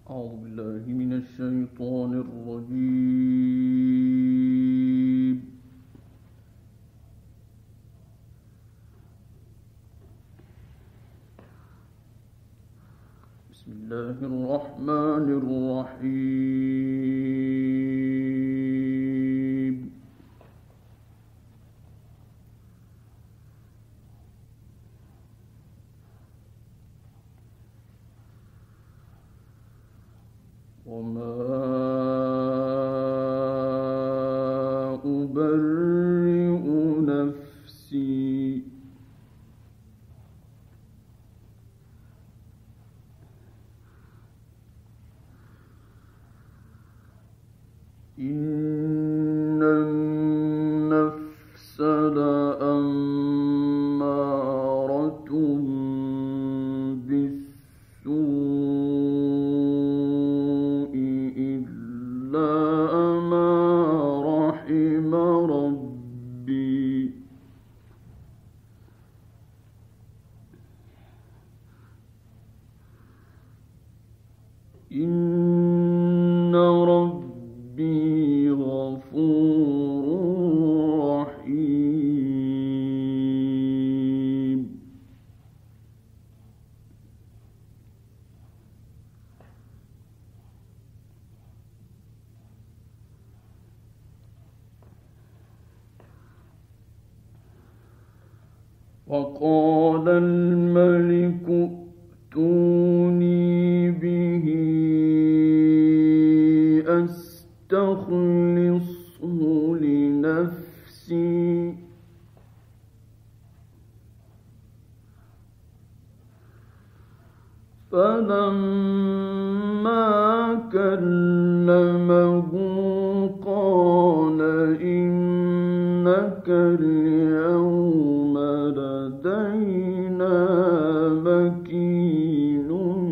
أعوذ بالله من الشيطان الرجيم. بسم الله الرحمن الرحيم. وما أبرئ نفسي إن النفس لأمارة بالسوء إلا ما رحم ربي إن ربي غفور رحيم. وقال الملك ائتوني به أستخلصه لنفسي فلما كلمه قال إنك اليوم لدينا مكين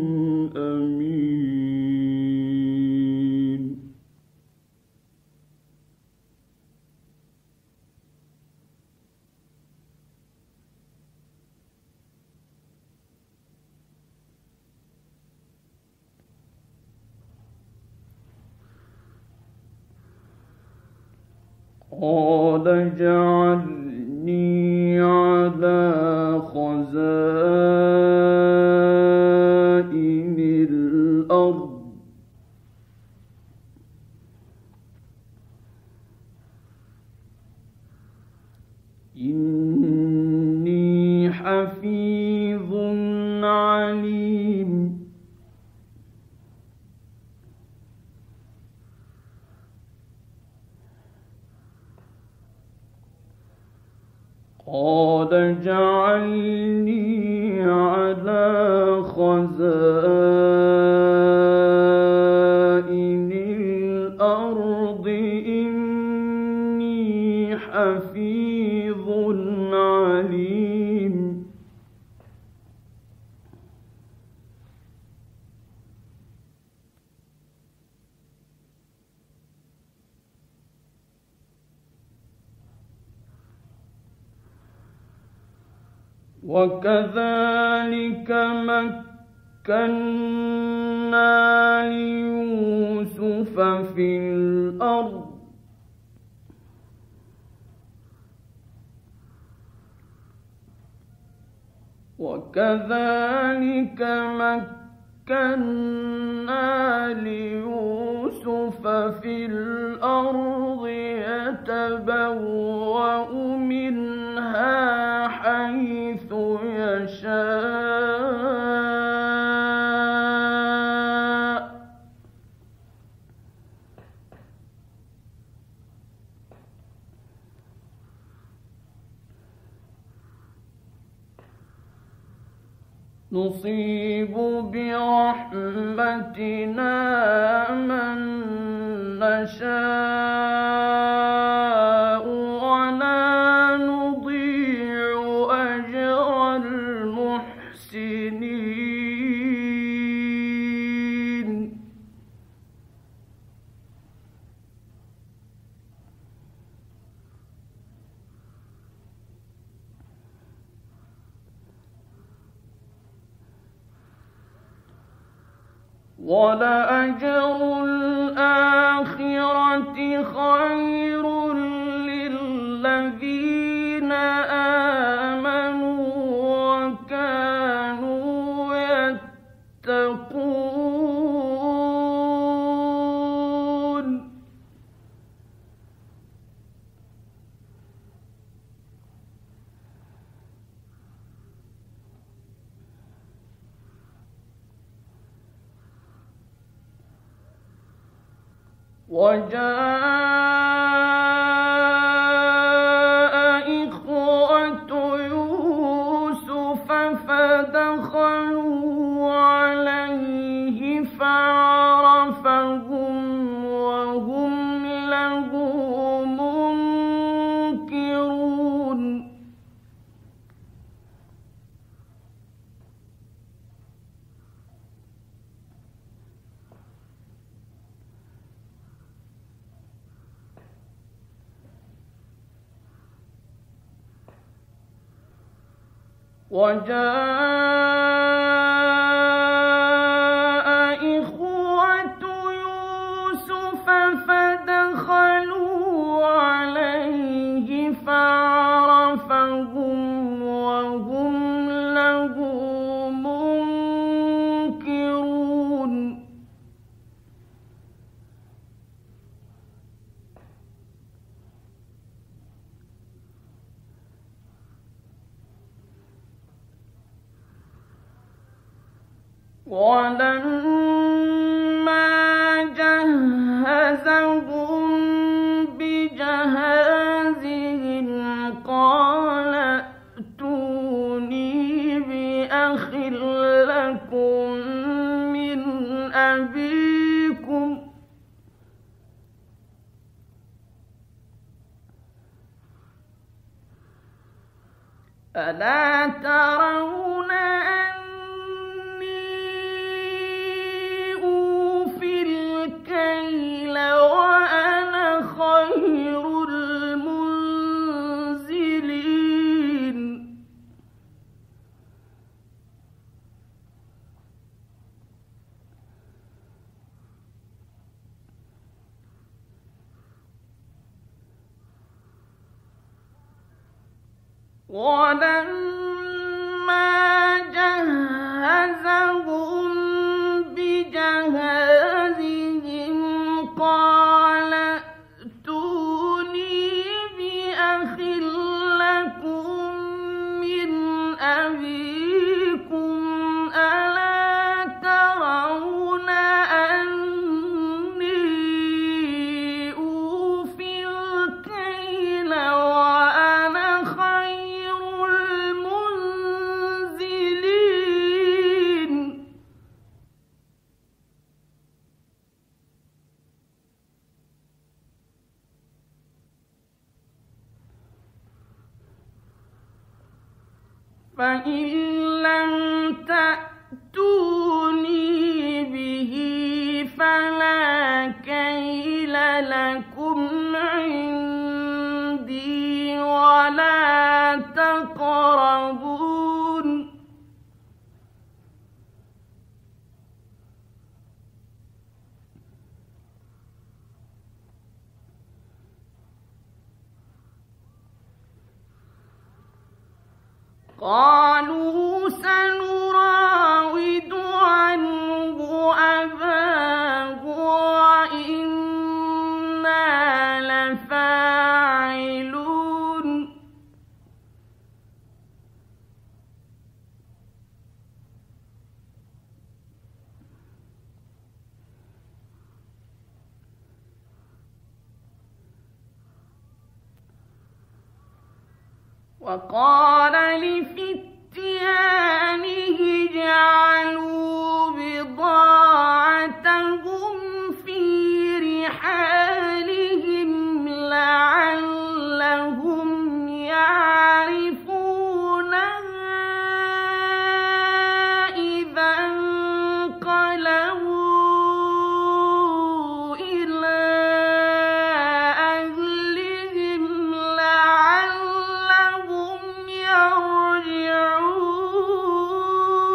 أمين. قال اجعلني على خزائن الأرض إني حفيظ عليم. قال اجعلني على خزائن الأرض إني حفيظ عليم. وكذلك مكنا ليوسف في الأرض يتبوأ منها حيث يشاء نصيب برحمتنا من نشاء ولا نضيع أجر المحسنين. وَلَأَجْرُ الْآخِرَةِ خَيْرٌ لِّلَّذِينَ آمَنُوا وَكَانُوا يَتَّقُونَ وَجَاءَ إِخْوَةُ يُوسُفَ فَدَخَلُوا عَلَيْهِ فَعَرَفَهُمْ وَهُمْ لَهُ مُنكِرُونَ وَجَاءَ إِخْوَةُ يُوسُفَ فَدَخَلُوا عَلَيْهِ فَعَرَفَهُمْ وَهُمْ لَهُ مُنكِرُونَ وَلَمَّا جَهَّزَهُم بِجَهَازِهِمْ قَالَ ائْتُونِي بِأَخٍ لَّكُم مِّنْ أَبِيكُمْ أَلَا تَرَوْنَ أَنِّي أُوفِي الْكَيْلَ وَأَنَا خَيْرُ الْمُنزِلِينَ وَلَمَّا جَهَّزَهُم بِجَهَازِهِمْ قَالَ ائْتُونِي بِأَخٍ لَّكُم مِّنْ أَبِيكُمْ أَلَا تَرَوْنَ أَنِّي أُوفِي الْكَيْلَ وَأَنَا خَيْرُ الْمُنزِلِينَ فَإِن لَّمْ تَأْتُونِي بِهِ فَلَا كَيْلَ لَكُمْ عِندِي وَلَا تَقْرَبُونِ قَالُوا سَنُرَاوِدُ عَنْهُ أَبَاهُ وَإِنَّا لَفَاعِلُونَ وَقَالَ لِفِتْيَانِهِ اجْعَلُوا بِضَاعَتَهُمْ فِي رِحَالِهِمْ لَعَلَّهُمْ يَعْرِفُونَهَا إِذَا انقَلَبُوا إِلَىٰ أَهْلِهِمْ لَعَلَّهُمْ يَرْجِعُونَ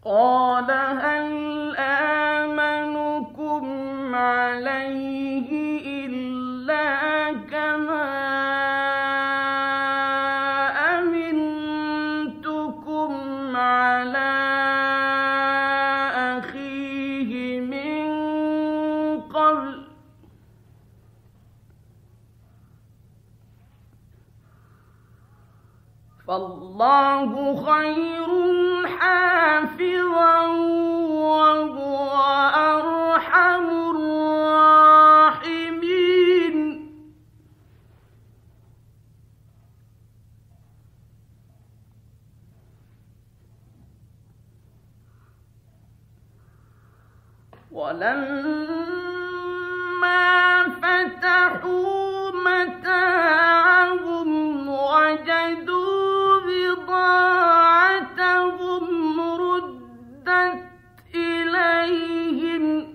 قال هل آمنكم عليه إلا كما أمنتكم على أخيه من قبل فالله خير حافظا وهو أرحم الراحمين. ولما فتحوا متاعهم وجدوا بضاعتهم ردت إليهم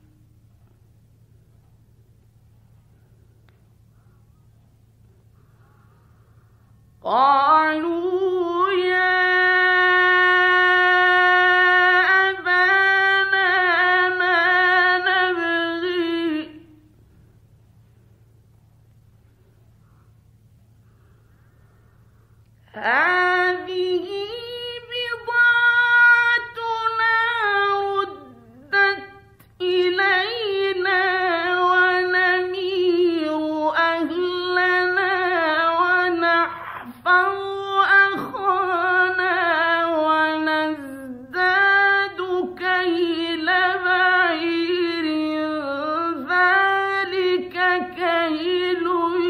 قالوا يا أبانا ما نبغي هذه بضاعتنا ردت إلينا ونمير أهلنا ونحفظ أخانا ونزداد كيل بعير ذلك كيل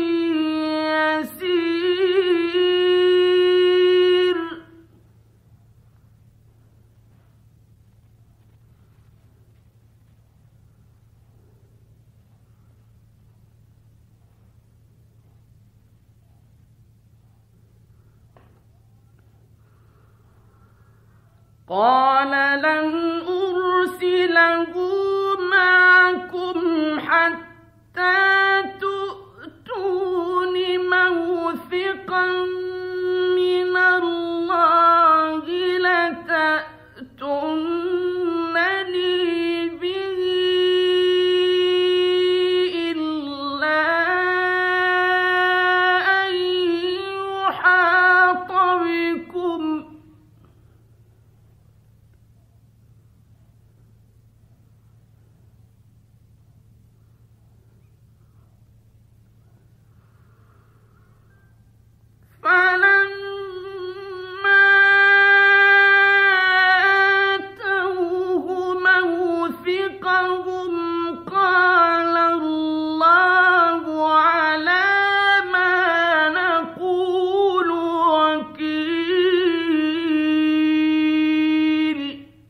يسير. قال لن أرسله معكم حتى تؤتون موثقا من الله لتأتونني به إلا أن يحاط بكم فلما آتوه موثقهم قال الله على ما نقول وكيل.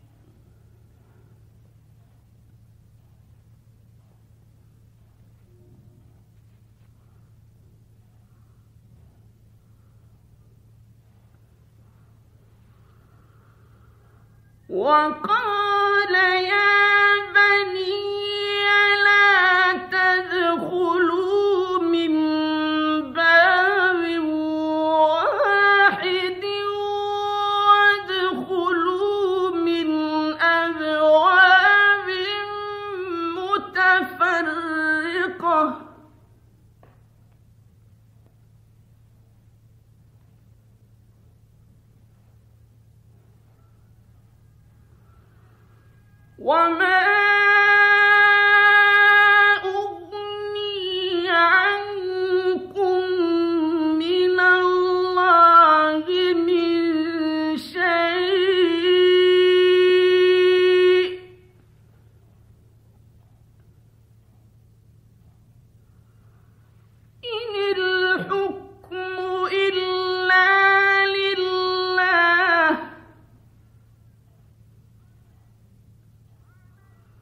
وقال يا بني لا تدخلوا من باب واحد وادخلوا من أبواب متفرقة وما أغني عنكم من الله من شيء إن الحكم إلا لله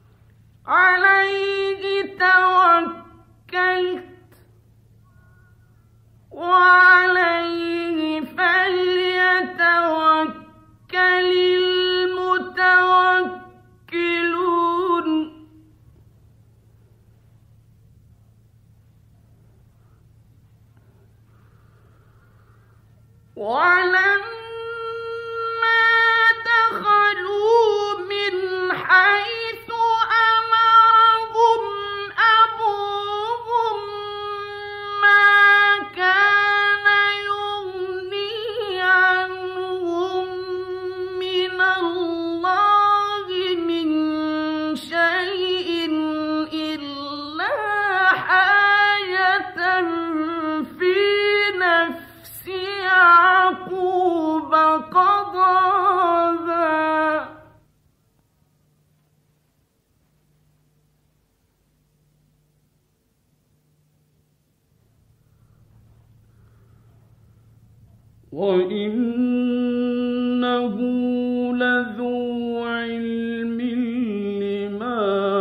وإنه لذو علم لما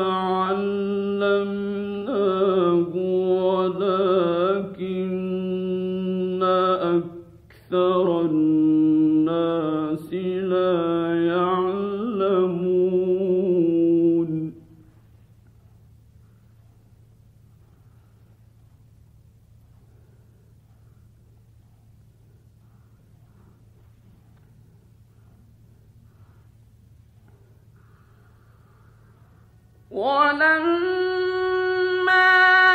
علمناه ولكن أكثر الناس لا يعلمون ولما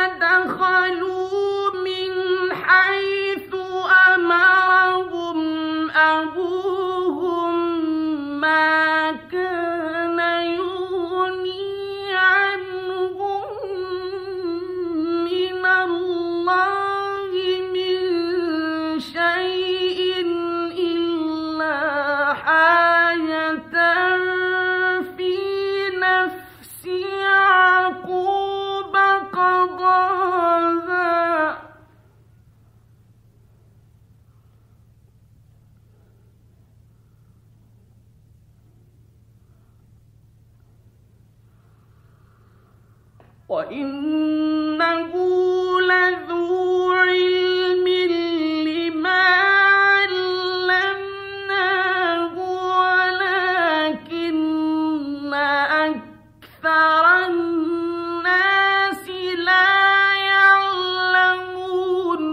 دخلوا من حيث أمرهم أبوهم ما كان يغني عنهم من الله من شيء إلا حاجة في نفس يعقوب قضاها وإنه لذو علم لما علمناه ولكن أكثر الناس لا يعلمون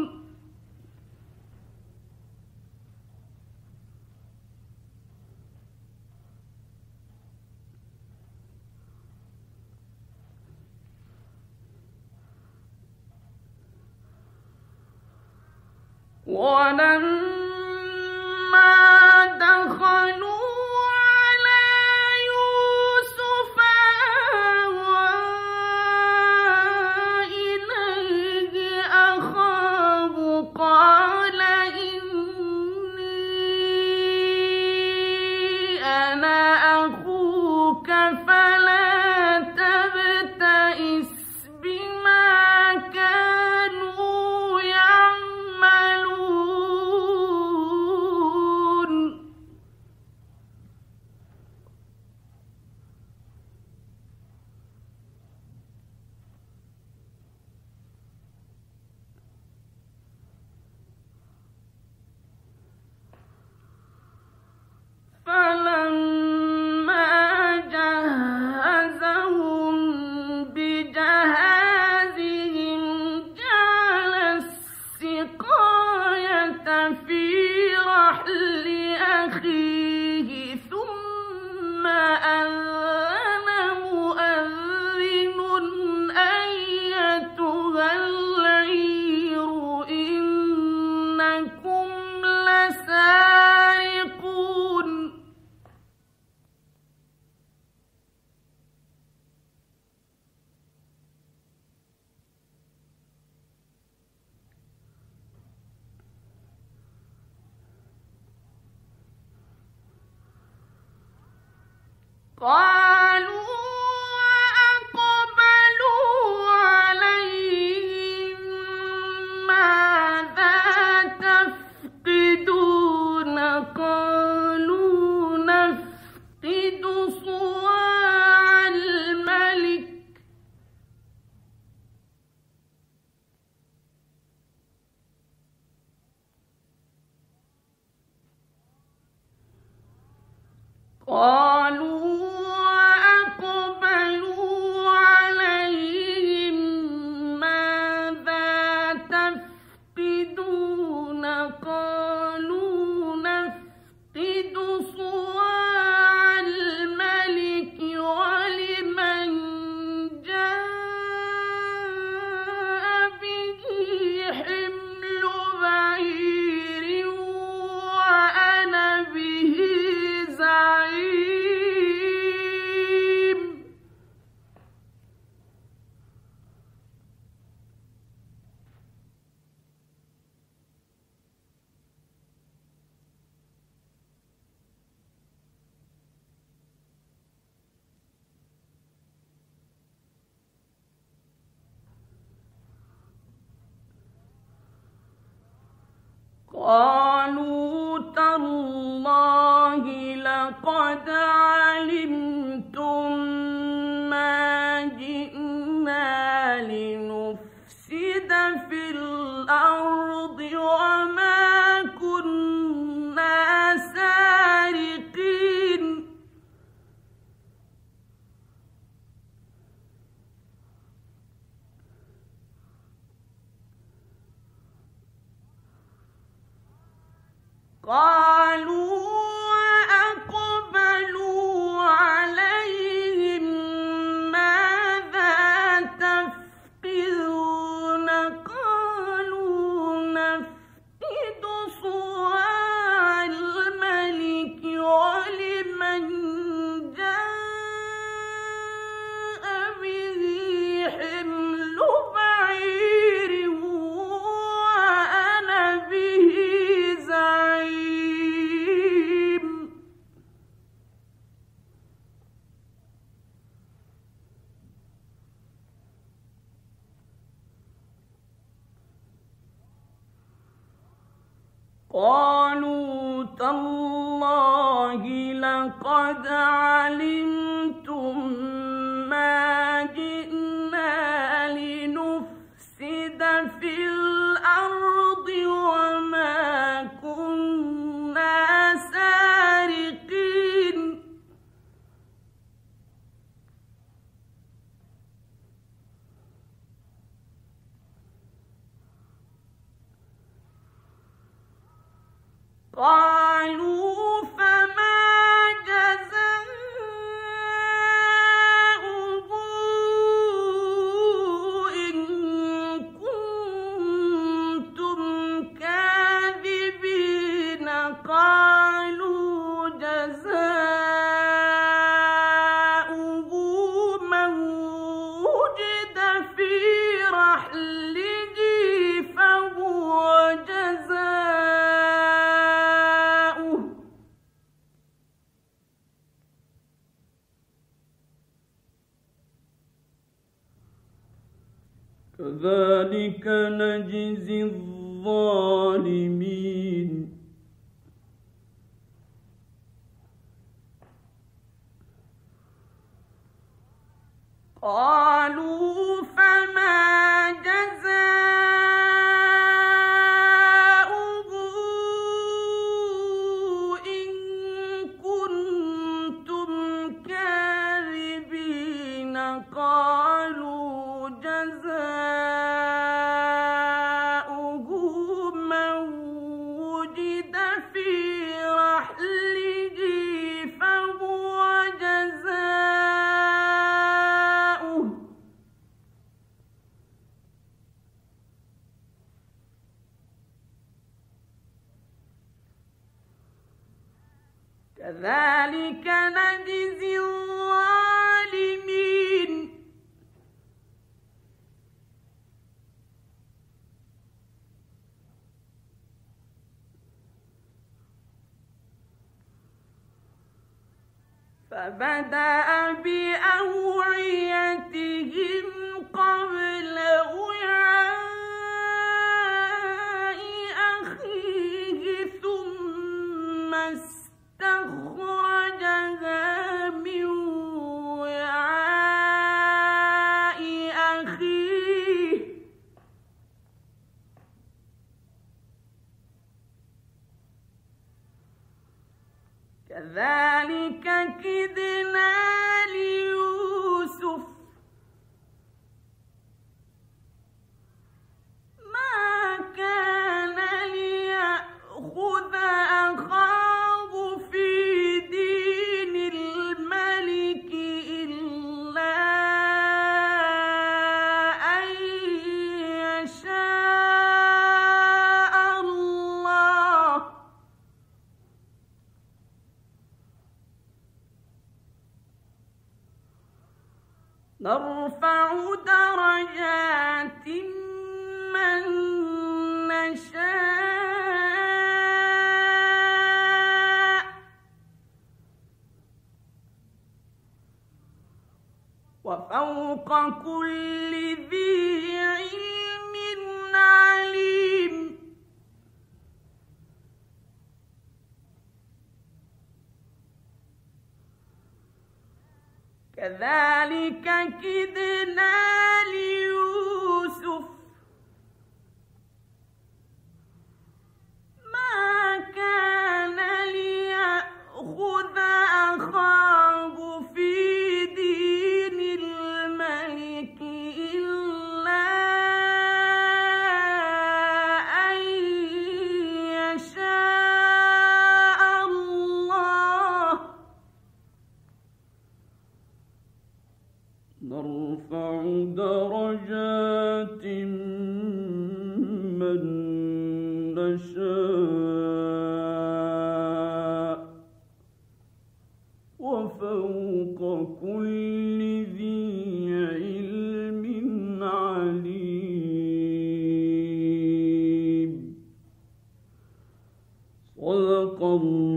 ولما دخلوا على يوسف آوى إليه أخاه قال إني أنا أخوك فلا تبتئس بما كانوا يعملون فلما جهزهم بجهازهم جعل السقاية في رحل أخيه ثم أذن مؤذن أيتها العير إنكم لسارقون قالوا وأقبلوا عليهم ماذا تفقدون قالوا نفقد صواع الملك قالوا وأقبلوا عليهم ماذا تفقدون قالوا نفقد صواع الملك ولمن جاء به حمل بعير وأنا به زعيم قالوا لقد علمتم ما جئنا لنفسد في الأرض وما كنا سارقين قالوا وأقبلوا عليهم ماذا تفقدون قالوا نفقد صواع الملك ولمن جاء به حمل بعير وأنا به زعيم قالوا تالله لقد علمتم ما جئنا لنفسد في الأرض وما كنا سارقين قالوا فما جزاؤه إن كنتم كاذبين قالوا جزاؤه من وجد في رحله فهو جزاؤه كذلك نجزي الظالمين قالوا فما جزاؤه إن كنتم كاذبين قالوا جزاؤه من وجد في رحله فهو جزاؤه كذلك نجزي الظالمين فبدأ بأوعيتهم قبل وعاء أخيه ثم استخرجها من وعاء أخيه كذلك كدنا ليوسف ما كان ليأخذ أخاه في دين الملك إلا أن يشاء الله نرفع درجات من نشاء وفوق كل ذي علم عليم كذلك كدنا ليوسف ما كان ليأخذ أخاه في دين الملك إلا أن يشاء الله نرفع درجات من نشاء وفوق كل ذي علم عليم صدق الله